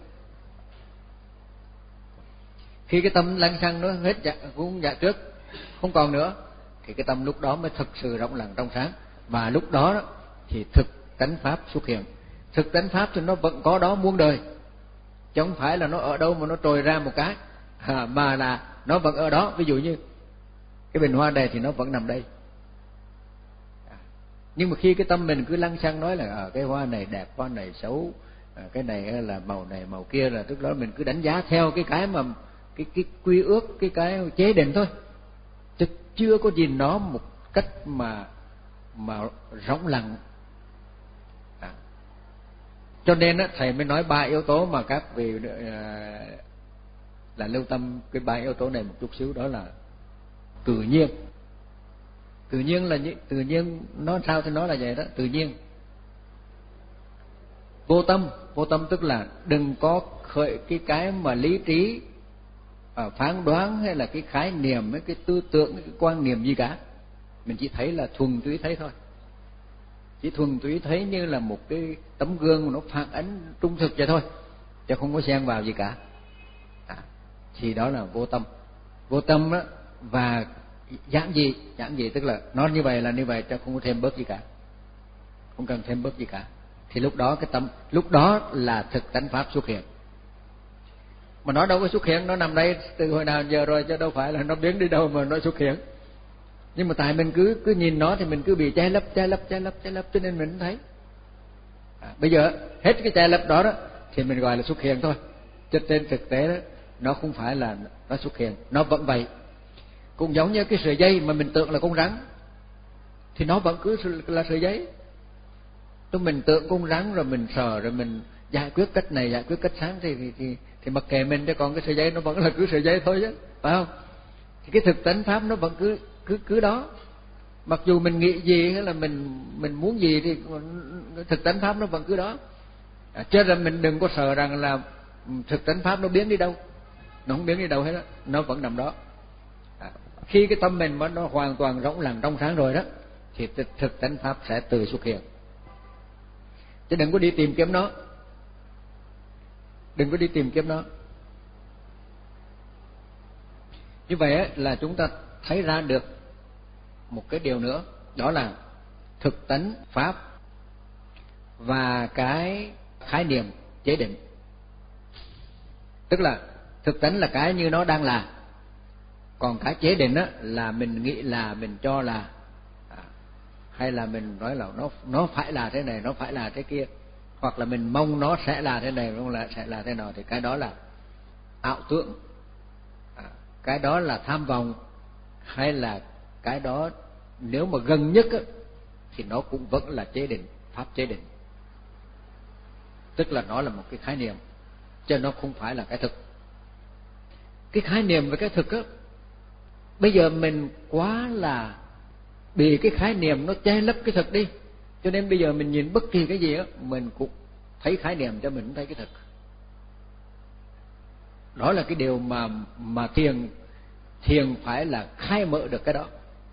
Khi cái tâm lăng xăng nó hết giải, muốn giải quyết không còn nữa, thì cái tâm lúc đó mới thực sự rộng lặng trong sáng, và lúc đó, đó thì thực tánh pháp xuất hiện. Thực tánh pháp thì nó vẫn có đó muôn đời, chứ không phải là nó ở đâu mà nó trồi ra một cái, à, mà là nó vẫn ở đó. Ví dụ như cái bình hoa này thì nó vẫn nằm đây, nhưng mà khi cái tâm mình cứ lăng xăng nói là à, cái hoa này đẹp, hoa này xấu, à, cái này là màu này màu kia, là tức đó mình cứ đánh giá theo cái cái mà cái cái quy ước, cái cái chế định thôi, chứ chưa có nhìn nó một cách mà mà rộng lặng. À, cho nên á, thầy mới nói ba yếu tố mà các vị à, là lưu tâm cái ba yếu tố này một chút xíu, đó là tự nhiên. Tự nhiên là như, tự nhiên nó sao thì nó là vậy đó, tự nhiên. Vô tâm, vô tâm tức là đừng có khởi cái cái mà lý trí à, phán đoán hay là cái khái niệm, cái tư tưởng, cái quan niệm gì cả. Mình chỉ thấy là thuần túy thấy thôi, chỉ thuần túy thấy như là một cái tấm gương mà nó phản ánh trung thực vậy thôi, chứ không có xen vào gì cả. À, thì đó là vô tâm. Vô tâm á, và giản dị, giản dị tức là nó như vậy là như vậy, chứ không có thêm bớt gì cả, không cần thêm bớt gì cả. Thì lúc đó cái tâm, lúc đó là thực tánh pháp xuất hiện. Mà nó đâu có xuất hiện, nó nằm đây từ hồi nào giờ rồi, chứ đâu phải là nó biến đi đâu mà nó xuất hiện. Nhưng mà tại mình cứ cứ nhìn nó thì mình cứ bị che lấp, che lấp, che lấp, che lấp, cho nên mình không thấy. À, bây giờ hết cái che lấp đó đó thì mình gọi là xuất hiện thôi, chứ trên thực tế đó nó không phải là nó xuất hiện, nó vẫn vậy. Cũng giống như cái sợi dây mà mình tưởng là con rắn thì nó vẫn cứ là sợi dây. Tôi mình tưởng con rắn rồi mình sờ rồi mình giải quyết cách này, giải quyết cách sáng thì thì thì, thì mặc kệ mình, chứ còn cái sợi dây nó vẫn là cứ sợi dây thôi chứ, phải không? Thì cái thực tánh pháp nó vẫn cứ cứ cứ đó. Mặc dù mình nghĩ gì hay là mình mình muốn gì thì thực tánh pháp nó vẫn cứ đó. À, chứ là mình đừng có sợ rằng là thực tánh pháp nó biến đi đâu, nó không biến đi đâu hết đó, nó vẫn nằm đó. À, khi cái tâm mình mà nó hoàn toàn rỗng lặng trong sáng rồi đó, thì thực tánh pháp sẽ tự xuất hiện, chứ đừng có đi tìm kiếm nó, đừng có đi tìm kiếm nó. Như vậy á, là chúng ta thấy ra được một cái điều nữa, đó là thực tánh pháp và cái khái niệm chế định. Tức là thực tánh là cái như nó đang là, còn cái chế định á là mình nghĩ là, mình cho là, à, hay là mình nói là nó nó phải là thế này, nó phải là thế kia, hoặc là mình mong nó sẽ là thế này, mong là sẽ là thế nào, thì cái đó là ảo tưởng, à, cái đó là tham vọng, hay là cái đó nếu mà gần nhất á, thì nó cũng vẫn là chế định, pháp chế định. Tức là nó là một cái khái niệm, chứ nó không phải là cái thực. Cái khái niệm với cái thực á, bây giờ mình quá là bị cái khái niệm nó che lấp cái thực đi, cho nên bây giờ mình nhìn bất kỳ cái gì á, mình cũng thấy khái niệm cho mình không thấy cái thực. Đó là cái điều mà mà thiền thiền phải là khai mở được cái đó.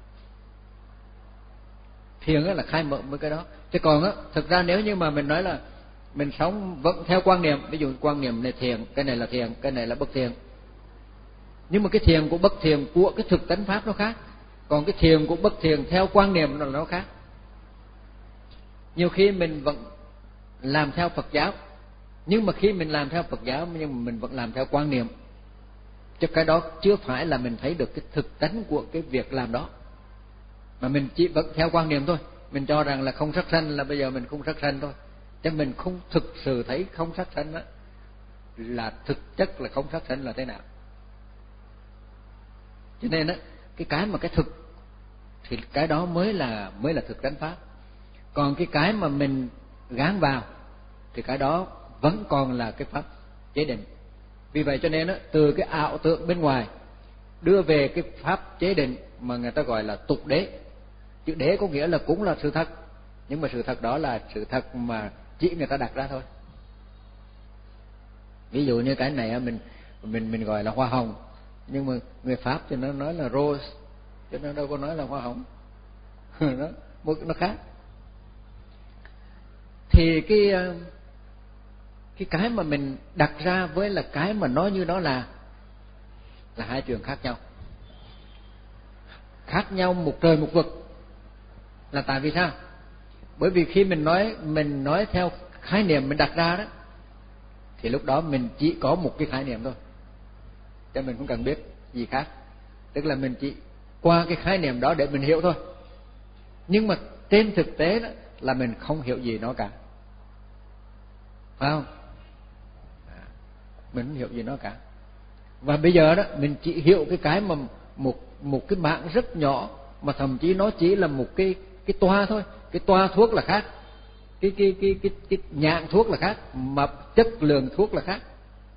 Thiền là khai mở với cái đó. Chứ còn á, thực ra nếu như mà mình nói là mình sống vẫn theo quan niệm, ví dụ quan niệm này thiền, cái này là thiền, cái này là bất thiền. Nhưng mà cái thiền của bất thiền của cái thực tánh pháp nó khác, còn cái thiền của bất thiền theo quan niệm nó nó khác. Nhiều khi mình vẫn làm theo Phật giáo, nhưng mà khi mình làm theo Phật giáo nhưng mà mình vẫn làm theo quan niệm, chứ cái đó chưa phải là mình thấy được cái thực tánh của cái việc làm đó, mà mình chỉ vẫn theo quan niệm thôi. Mình cho rằng là không sát sanh là bây giờ mình không sát sanh thôi, chứ mình không thực sự thấy không sát sanh đó là thực chất là không sát sanh là thế nào. Cho nên á, cái cái mà cái thực thì cái đó mới là mới là thực tánh pháp. Còn cái cái mà mình gán vào thì cái đó vẫn còn là cái pháp chế định. Vì vậy cho nên á, từ cái ảo tượng bên ngoài đưa về cái pháp chế định mà người ta gọi là tục đế. Chữ đế có nghĩa là cũng là sự thật, nhưng mà sự thật đó là sự thật mà chỉ người ta đặt ra thôi. Ví dụ như cái này mình mình mình gọi là hoa hồng, nhưng mà người Pháp thì nó nói là rose, cho nên đâu có nói là hoa hồng. nó nó khác. Thì cái cái cái mà mình đặt ra với là cái mà nói như đó là là hai chuyện khác nhau, khác nhau một trời một vực. Là tại vì sao? Bởi vì khi mình nói mình nói theo khái niệm mình đặt ra đó, thì lúc đó mình chỉ có một cái khái niệm thôi, cho mình không cần biết gì khác. Tức là mình chỉ qua cái khái niệm đó để mình hiểu thôi. Nhưng mà trên thực tế đó là mình không hiểu gì nó cả, phải không? Mình không hiểu gì nó cả. Và bây giờ đó mình chỉ hiểu cái cái mà một một cái mạng rất nhỏ, mà thậm chí nó chỉ là một cái cái toa thôi. Cái toa thuốc là khác, cái cái cái cái cái nhãn thuốc là khác, mà chất lượng thuốc là khác.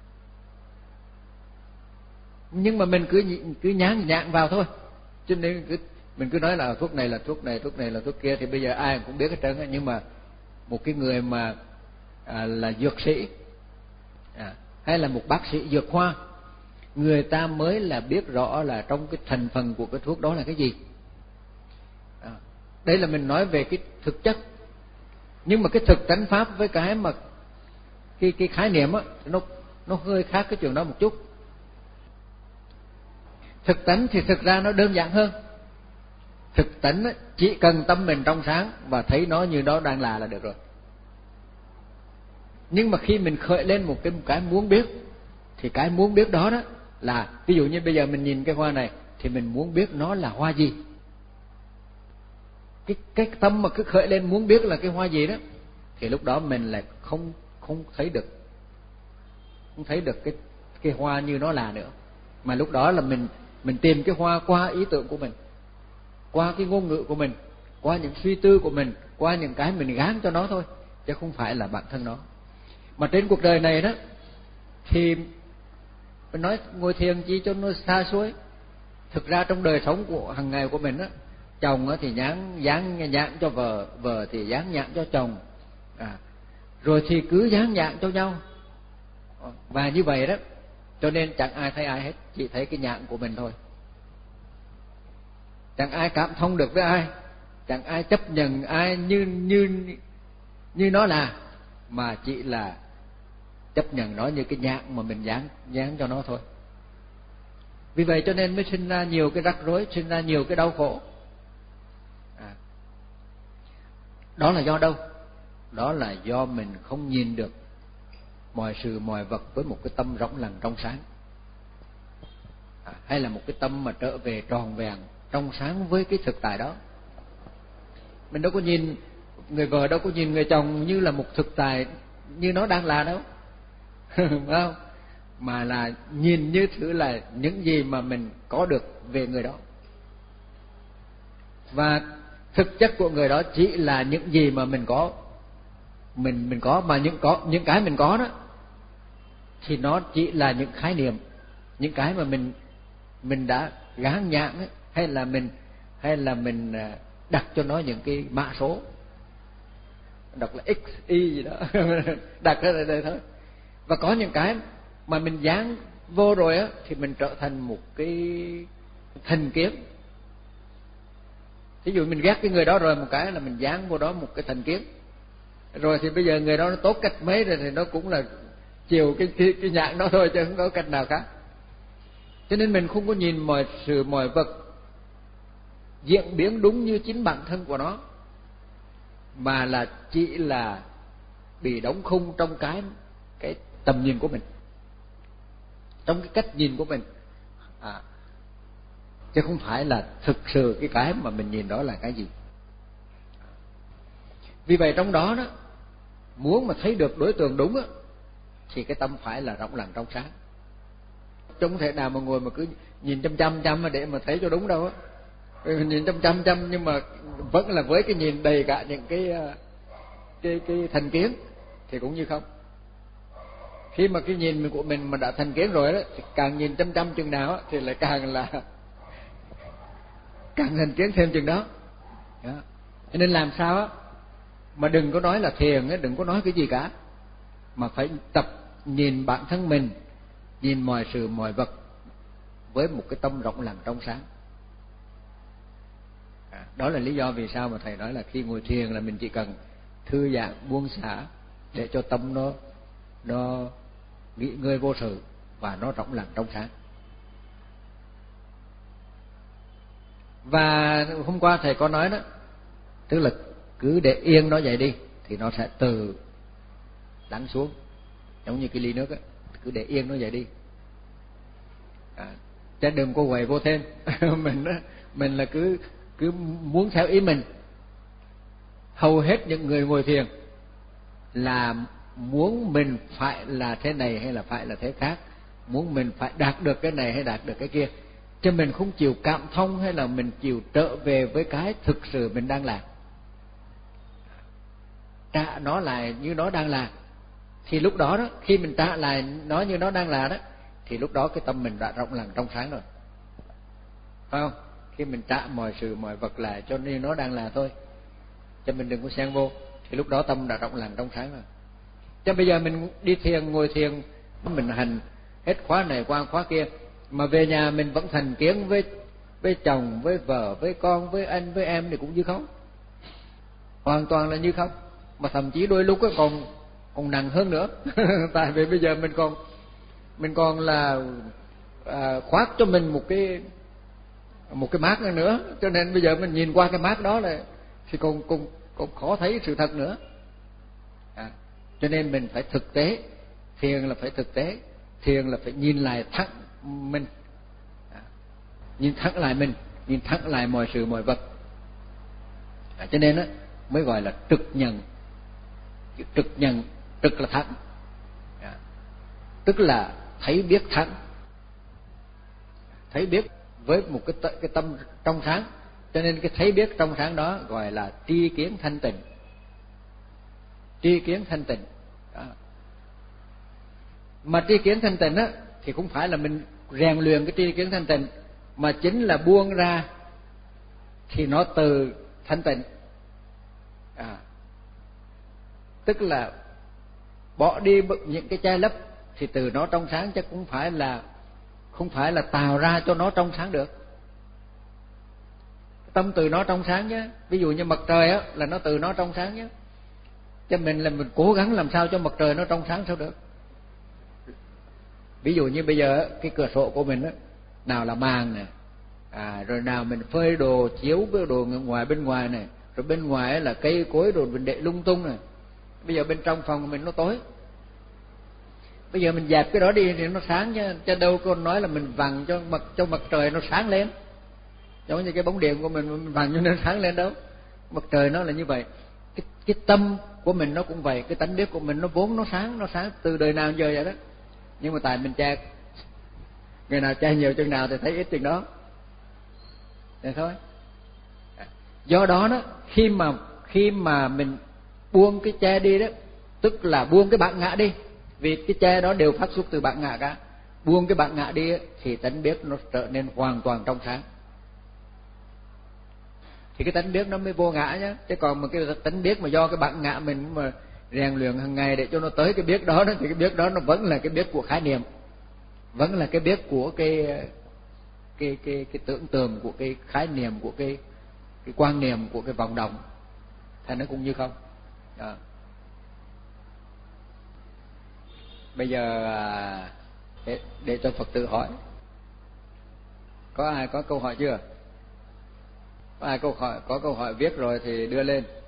Nhưng mà mình cứ cứ nhán nhãn vào thôi, cho nên cứ mình cứ nói là thuốc này là thuốc này, thuốc này là thuốc kia, thì bây giờ ai cũng biết hết trơn. Nhưng mà một cái người mà à, là dược sĩ à, hay là một bác sĩ dược khoa, người ta mới là biết rõ là trong cái thành phần của cái thuốc đó là cái gì. À, đây là mình nói về cái thực chất. Nhưng mà cái thực tánh pháp với cái mà cái cái khái niệm á, nó nó hơi khác cái chuyện đó một chút. Thực tánh thì thực ra nó đơn giản hơn. Thực tánh á, chỉ cần tâm mình trong sáng và thấy nó như đó đang là là được rồi. Nhưng mà khi mình khởi lên một cái một cái muốn biết, thì cái muốn biết đó đó là, ví dụ như bây giờ mình nhìn cái hoa này thì mình muốn biết nó là hoa gì. Cái cái tâm mà cứ khởi lên muốn biết là cái hoa gì đó, thì lúc đó mình lại không không thấy được không thấy được cái cái hoa như nó là nữa, mà lúc đó là mình mình tìm cái hoa qua ý tưởng của mình, qua cái ngôn ngữ của mình, qua những suy tư của mình, qua những cái mình gán cho nó thôi, chứ không phải là bản thân nó. Mà trên cuộc đời này đó thì mình nói ngồi thiền chi cho nó xa xôi. Thực ra trong đời sống của hàng ngày của mình á, chồng á thì dán dán nhãn cho vợ, vợ thì dán nhãn cho chồng, à, rồi thì cứ dán nhãn cho nhau. Và như vậy đó, cho nên chẳng ai thấy ai hết, chỉ thấy cái nhãn của mình thôi. Chẳng ai cảm thông được với ai, chẳng ai chấp nhận ai như như như nó là, mà chỉ là chấp nhận nó như cái nhãn mà mình dán dán cho nó thôi. Vì vậy cho nên mới sinh ra nhiều cái rắc rối, sinh ra nhiều cái đau khổ. À, đó là do đâu? Đó là do mình không nhìn được mọi sự mọi vật với một cái tâm rỗng lặng trong sáng, à, hay là một cái tâm mà trở về tròn vẹn trong sáng với cái thực tại đó. Mình đâu có nhìn người vợ, đâu có nhìn người chồng như là một thực tại như nó đang là đâu. Phải không? Mà là nhìn như thứ là những gì mà mình có được về người đó. Và thực chất của người đó chỉ là những gì mà mình có. Mình mình có mà những có những cái mình có đó thì nó chỉ là những khái niệm, những cái mà mình mình đã gán nhãn ấy, hay là mình hay là mình đặt cho nó những cái mã số. đọc là x y gì đó đặt ra đây thôi. Và có những cái mà mình dán vô rồi á thì mình trở thành một cái thành kiến. Ví dụ mình ghét cái người đó rồi, một cái là mình dán vô đó một cái thành kiến. Rồi thì bây giờ người đó nó tốt cách mấy rồi thì nó cũng là chiều cái cái, cái nhãn đó thôi, chứ không có cách nào khác. Cho nên mình không có nhìn mọi sự mọi vật diễn biến đúng như chính bản thân của nó, mà là chỉ là bị đóng khung trong cái cái tầm nhìn của mình, trong cái cách nhìn của mình, à, chứ không phải là thực sự cái cái mà mình nhìn đó là cái gì. Vì vậy trong đó đó, muốn mà thấy được đối tượng đúng á, thì cái tâm phải là rộng lặng trong sáng. Chứ không thể nào mà ngồi mà cứ nhìn chăm chăm chăm để mà thấy cho đúng đâu á. Mình nhìn chăm chăm chăm nhưng mà vẫn là với cái nhìn đầy cả những cái cái cái thành kiến thì cũng như không. Khi mà cái nhìn của mình mà đã thành kiến rồi đó, thì càng nhìn chăm chăm chừng nào thì lại càng là càng thành kiến thêm chừng đó. Đó. Cho nên làm sao á mà đừng có nói là thiền á, đừng có nói cái gì cả, mà phải tập nhìn bản thân mình, nhìn mọi sự mọi vật với một cái tâm rộng lặng trong sáng. À, đó là lý do vì sao mà thầy nói là khi ngồi thiền là mình chỉ cần thư giãn buông xả để cho tâm nó nó nghỉ ngơi vô sự và nó rộng lặng trong sáng. Và hôm qua thầy có nói đó, tức là cứ để yên nó vậy đi thì nó sẽ từ lắng xuống, giống như cái ly nước á, cứ để yên nó vậy đi, à, chứ đừng có quậy vô thêm. mình đó, mình là cứ cứ muốn theo ý mình. Hầu hết những người ngồi thiền là muốn mình phải là thế này hay là phải là thế khác, muốn mình phải đạt được cái này hay đạt được cái kia, chứ mình không chịu cảm thông hay là mình chịu trở về với cái thực sự mình đang làm, trả nó lại như nó đang là. Thì lúc đó đó, khi mình trả lại nó như nó đang là đó, thì lúc đó cái tâm mình đã rộng lặng trong sáng rồi, phải không? Khi mình trả mọi sự mọi vật lại cho nên nó đang là thôi, cho mình đừng có xen vô, thì lúc đó tâm đã rộng lặng trong sáng rồi. Chứ bây giờ mình đi thiền, ngồi thiền, mình hành hết khóa này qua khóa kia, mà về nhà mình vẫn thành kiến với với chồng, với vợ, với con, với anh, với em thì cũng như không, hoàn toàn là như không, mà thậm chí đôi lúc còn còn nặng hơn nữa. Tại vì bây giờ mình còn mình còn là à, khoác cho mình một cái một cái mác nữa, cho nên bây giờ mình nhìn qua cái mác đó là thì còn còn còn khó thấy sự thật nữa. À, cho nên mình phải thực tế, thiền là phải thực tế, thiền là phải nhìn lại thẳng mình, à, nhìn thẳng lại mình, nhìn thẳng lại mọi sự mọi vật. À, cho nên á mới gọi là trực nhận. Trực nhận, trực là thẳng, à, tức là thấy biết thẳng, thấy biết với một cái cái tâm trong sáng. Cho nên cái thấy biết trong sáng đó gọi là tri kiến thanh tịnh. Tri kiến thanh tịnh đó. Mà tri kiến thanh tịnh á thì cũng phải là mình rèn luyện cái tri kiến thanh tịnh, mà chính là buông ra thì nó từ thanh tịnh, à, tức là bỏ đi những cái che lấp thì từ nó trong sáng, chứ cũng phải là không phải là tạo ra cho nó trong sáng được. Tâm từ nó trong sáng nhé. Ví dụ như mặt trời á là nó từ nó trong sáng nhé, cho mình là mình cố gắng làm sao cho mặt trời nó trong sáng sao được. Ví dụ như bây giờ cái cửa sổ của mình á, nào là màn nè, à, rồi nào mình phơi đồ chiếu với đồ ngoài bên ngoài này, rồi bên ngoài là cây cối đồ mình để lung tung này. Bây giờ bên trong phòng của mình nó tối, bây giờ mình dẹp cái đó đi thì nó sáng chứ, chứ đâu có nói là mình vặn cho mặt cho mặt trời nó sáng lên, giống như cái bóng điện của mình mình vặn cho nó sáng lên đâu. Mặt trời nó là như vậy, cái cái tâm của mình nó cũng vậy, cái tánh biết của mình nó vốn nó sáng, nó sáng từ đời nào giờ vậy đó. Nhưng mà tại mình che, người nào che nhiều chừng nào thì thấy ít chừng đó, vậy thôi. Do đó đó, khi mà khi mà mình buông cái che đi đó, tức là buông cái bản ngã đi, vì cái che đó đều phát xuất từ bản ngã cả. Buông cái bản ngã đi thì tánh biết nó trở nên hoàn toàn trong sáng. thì cái tánh biết nó mới vô ngã nhá. Chứ còn mà cái tánh biết mà do cái bản ngã mình mà rèn luyện hàng ngày để cho nó tới cái biết đó, đó thì cái biết đó nó vẫn là cái biết của khái niệm, vẫn là cái biết của cái cái cái cái tưởng tượng, của cái khái niệm, của cái cái quan niệm, của cái vọng động, thành nó cũng như không. Đó. Bây giờ để, để cho Phật tử hỏi. Có ai có câu hỏi chưa? Có ai câu hỏi có câu hỏi viết rồi thì đưa lên.